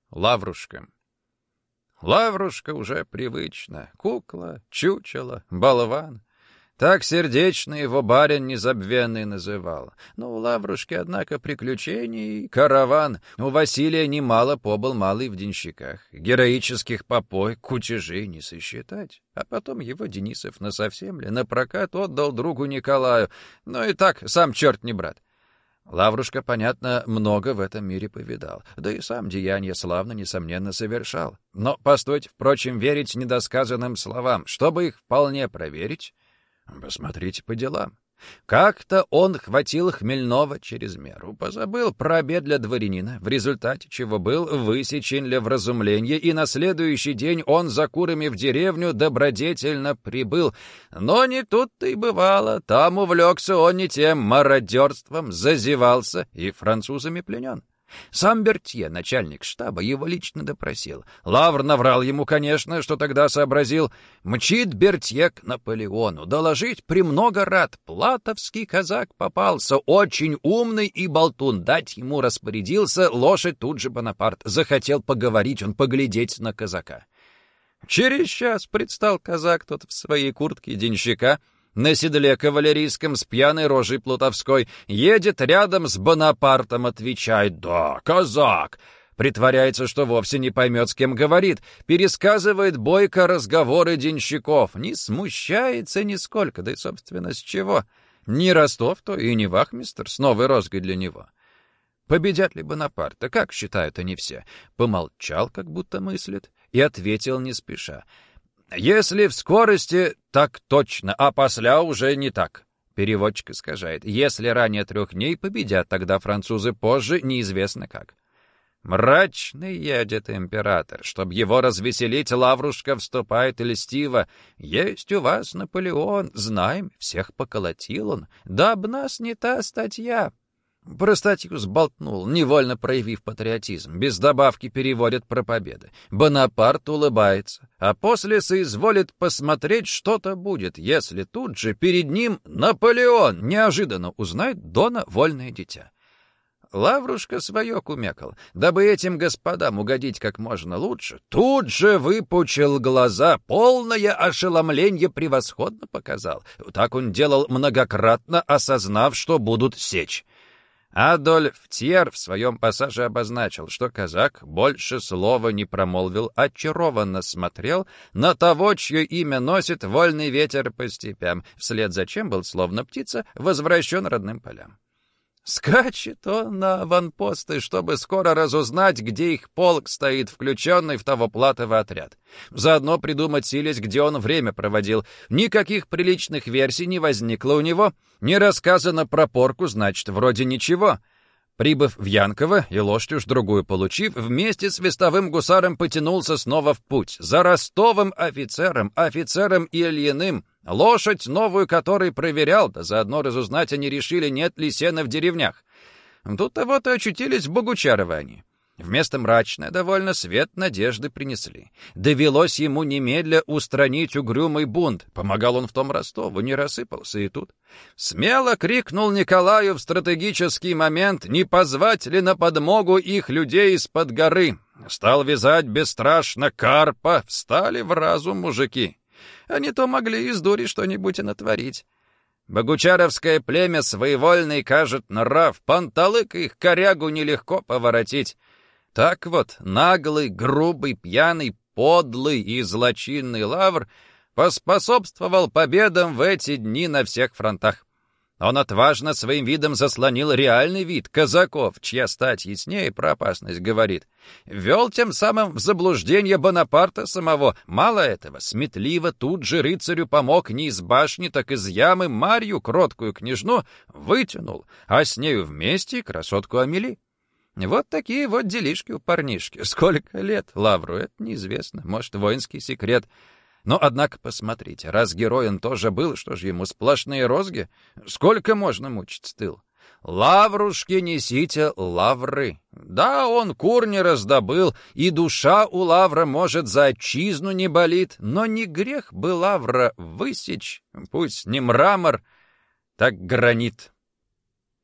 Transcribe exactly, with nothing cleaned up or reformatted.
Лаврушка. Лаврушка уже привычно. Кукла, чучело, болван. Так сердечно его барин незабвенный называл. Но у Лаврушки, однако, приключений караван. У Василия немало побыл малый в денщиках. Героических попой, кутежей не сосчитать. А потом его Денисов насовсем ли напрокат отдал другу Николаю. Но и так сам черт не брат. Лаврушка, понятно, много в этом мире повидал, да и сам деяния славно, несомненно, совершал. Но постойте, впрочем, верить недосказанным словам, чтобы их вполне проверить, посмотрите по делам. Как-то он хватил хмельного через меру, позабыл про обед для дворянина, в результате чего был высечен ли в разумлении, и на следующий день он за курами в деревню добродетельно прибыл. Но не тут-то и бывало, там увлекся он не тем мародерством, зазевался и французами пленен. Сам Бертье, начальник штаба, его лично допросил. Лавр наврал ему, конечно, что тогда сообразил. Мчит Бертье к Наполеону. Доложить премного рад. Платовский казак попался, очень умный и болтун. Дать ему распорядился, лошадь тут же Бонапарт. Захотел поговорить он, поглядеть на казака. Через час предстал казак тот в своей куртке денщика, на седле кавалерийском с пьяной рожей плутовской, едет рядом с Бонапартом, отвечает «Да, казак!» Притворяется, что вовсе не поймет, с кем говорит, пересказывает бойко разговоры денщиков, не смущается нисколько, да и, собственно, с чего. Не Ростов, то и не вахмистр, с новой розгой для него. Победят ли Бонапарта, как считают они все? Помолчал, как будто мыслит, и ответил не спеша. «Если в скорости, так точно, а после уже не так». Переводчик искажает. «Если ранее трех дней победят, тогда французы позже, неизвестно как». Мрачный едет император. Чтоб его развеселить, Лаврушка вступает льстиво. «Есть у вас Наполеон, знаем, всех поколотил он. Да об нас не та статья». Про статью сболтнул, невольно проявив патриотизм. Без добавки переводит про победы. Бонапарт улыбается, а после соизволит посмотреть, что-то будет, если тут же перед ним Наполеон неожиданно узнает Дона вольное дитя. Лаврушка свое кумекал, дабы этим господам угодить как можно лучше, тут же выпучил глаза, полное ошеломление превосходно показал. Так он делал многократно, осознав, что будут сечь. Адольф Тьер в своем пассаже обозначил, что казак больше слова не промолвил, очарованно смотрел на того, чье имя носит вольный ветер по степям, вслед за чем был, словно птица, возвращен родным полям. Скачет он на аванпосты, чтобы скоро разузнать, где их полк стоит, включенный в того Платова отряд. Заодно придумать силясь, где он время проводил. Никаких приличных версий не возникло у него. Не рассказано про порку, значит, вроде ничего. Прибыв в Янково и лошадь уж другую получив, вместе с вестовым гусаром потянулся снова в путь. За Ростовым офицером, офицером Ильиным, лошадь новую, который проверял, да заодно разузнать они решили, нет ли сена в деревнях. Тут-то вот и очутились в Богучарово они. Вместо мрачной довольно свет надежды принесли. Довелось ему немедля устранить угрюмый бунт. Помогал он в том Ростову, не рассыпался и тут. Смело крикнул Николаю в стратегический момент, не позвать ли на подмогу их людей из-под горы. Стал вязать бесстрашно Карпа, встали в разум мужики. А не то могли из дури что-нибудь и натворить. Богучаровское племя своевольный, кажет, нрав, панталык их корягу нелегко поворотить. Так вот, наглый, грубый, пьяный, подлый и злочинный Лавр поспособствовал победам в эти дни на всех фронтах. Он отважно своим видом заслонил реальный вид казаков, чья стать яснее про опасность говорит. Вел тем самым в заблуждение Бонапарта самого. Мало этого, сметливо тут же рыцарю помог не из башни, так из ямы Марью, кроткую княжну, вытянул, а с нею вместе красотку Амели. Вот такие вот делишки у парнишки. Сколько лет Лавру, это неизвестно, может, воинский секрет. Но, однако, посмотрите, раз герой он тоже был, что же ему, сплошные розги? Сколько можно мучить тыл? Лаврушки несите лавры. Да, он кур не раздобыл, и душа у Лавра, может, за отчизну не болит, но не грех бы Лавра высечь, пусть не мрамор, так гранит.